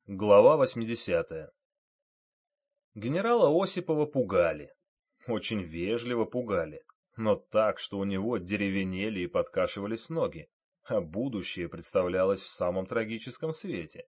Глава 80. Генерала Осипова пугали. Очень вежливо пугали. Но так, что у него деревенели и подкашивались ноги, а будущее представлялось в самом трагическом свете.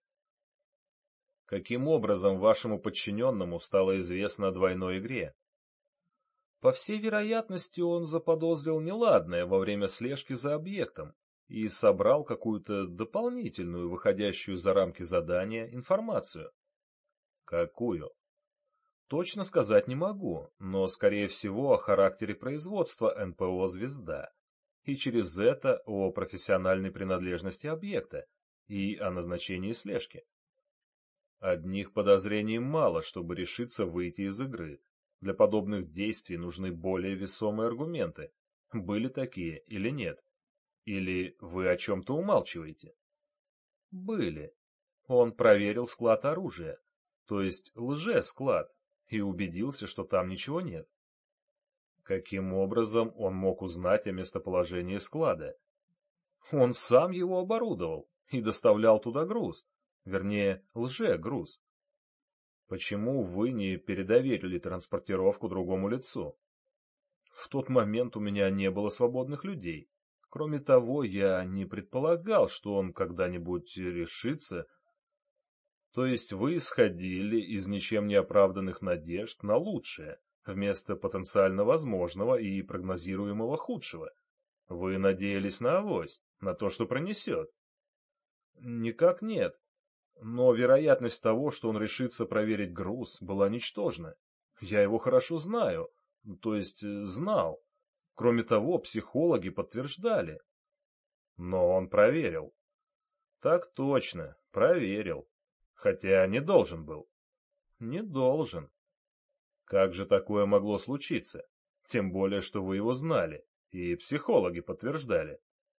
Каким образом вашему подчиненному стало известно о двойной игре? По всей вероятности, он заподозрил неладное во время слежки за объектом и собрал какую-то дополнительную, выходящую за рамки задания, информацию. Какую? Точно сказать не могу, но, скорее всего, о характере производства НПО «Звезда» и через это о профессиональной принадлежности объекта и о назначении слежки. Одних подозрений мало, чтобы решиться выйти из игры. Для подобных действий нужны более весомые аргументы. Были такие или нет? Или вы о чем-то умалчиваете? Были. Он проверил склад оружия, то есть лже-склад, и убедился, что там ничего нет. Каким образом он мог узнать о местоположении склада? Он сам его оборудовал и доставлял туда груз, вернее, лже-груз. Почему вы не передоверили транспортировку другому лицу? В тот момент у меня не было свободных людей. Кроме того, я не предполагал, что он когда-нибудь решится. То есть вы исходили из ничем не оправданных надежд на лучшее, вместо потенциально возможного и прогнозируемого худшего. Вы надеялись на авось, на то, что пронесет. Никак нет. Но вероятность того, что он решится проверить груз, была ничтожна. Я его хорошо знаю, то есть знал. Кроме того, психологи подтверждали. Но он проверил. Так точно, проверил. Хотя не должен был. Не должен. Как же такое могло случиться? Тем более, что вы его знали, и психологи подтверждали.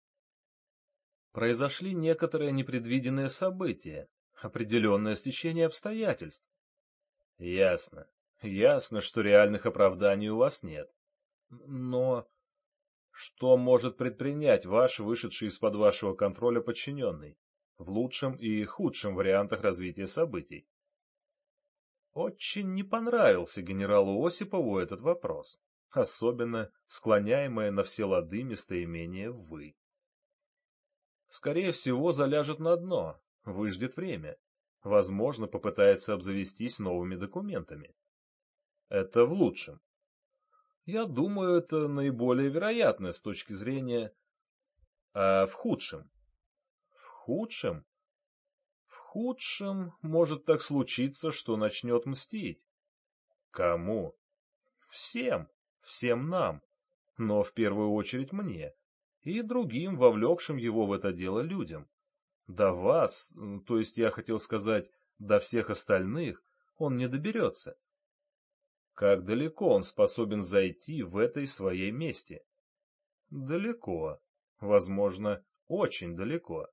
Произошли некоторые непредвиденные события, определенное стечение обстоятельств. Ясно. Ясно, что реальных оправданий у вас нет. Но что может предпринять ваш вышедший из-под вашего контроля подчиненный в лучшем и худшем вариантах развития событий? Очень не понравился генералу Осипову этот вопрос, особенно склоняемое на все лады местоимение «вы». Скорее всего, заляжет на дно, выждет время. Возможно, попытается обзавестись новыми документами. Это в лучшем. Я думаю, это наиболее вероятно с точки зрения... А в худшем? В худшем? В худшем может так случиться, что начнет мстить. Кому? Всем. Всем нам. Но в первую очередь мне. И другим, вовлекшим его в это дело людям. До вас, то есть я хотел сказать, до всех остальных, он не доберется. Как далеко он способен зайти в этой своей мести? Далеко. Возможно, очень далеко.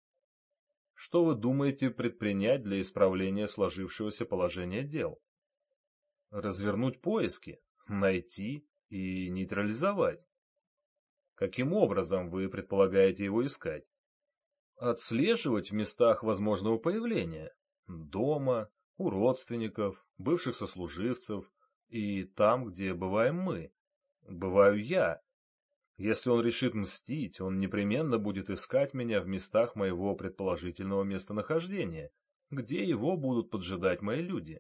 Что вы думаете предпринять для исправления сложившегося положения дел? Развернуть поиски, найти и нейтрализовать. Каким образом вы предполагаете его искать? Отслеживать в местах возможного появления. Дома, у родственников, бывших сослуживцев и там, где бываем мы. Бываю я. Если он решит мстить, он непременно будет искать меня в местах моего предположительного местонахождения, где его будут поджидать мои люди.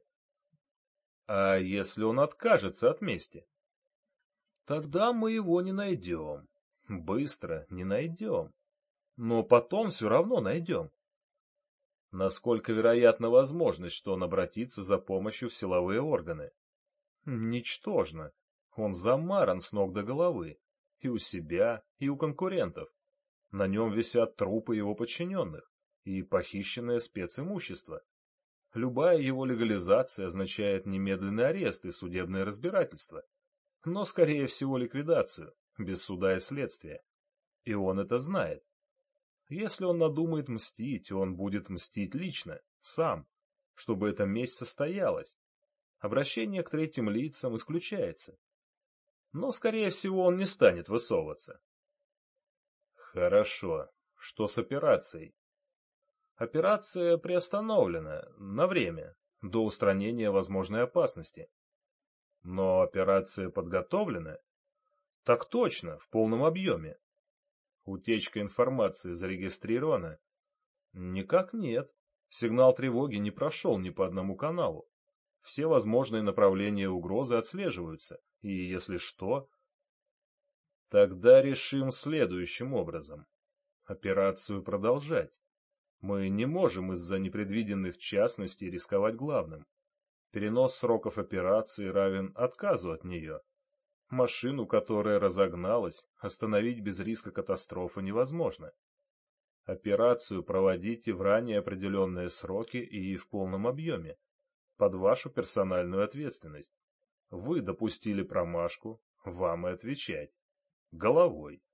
А если он откажется от мести? Тогда мы его не найдем. Быстро не найдем. Но потом все равно найдем. Насколько вероятна возможность, что он обратится за помощью в силовые органы? Ничтожно. Он замаран с ног до головы. И у себя, и у конкурентов. На нем висят трупы его подчиненных и похищенное специмущество. Любая его легализация означает немедленный арест и судебное разбирательство. Но, скорее всего, ликвидацию, без суда и следствия. И он это знает. Если он надумает мстить, он будет мстить лично, сам, чтобы эта месть состоялась. Обращение к третьим лицам исключается. Но, скорее всего, он не станет высовываться. Хорошо. Что с операцией? Операция приостановлена на время, до устранения возможной опасности. Но операция подготовлена? Так точно, в полном объеме. Утечка информации зарегистрирована? Никак нет. Сигнал тревоги не прошел ни по одному каналу. Все возможные направления угрозы отслеживаются, и если что... Тогда решим следующим образом. Операцию продолжать. Мы не можем из-за непредвиденных частностей рисковать главным. Перенос сроков операции равен отказу от нее. Машину, которая разогналась, остановить без риска катастрофы невозможно. Операцию проводите в ранее определенные сроки и в полном объеме, под вашу персональную ответственность. Вы допустили промашку, вам и отвечать. Головой.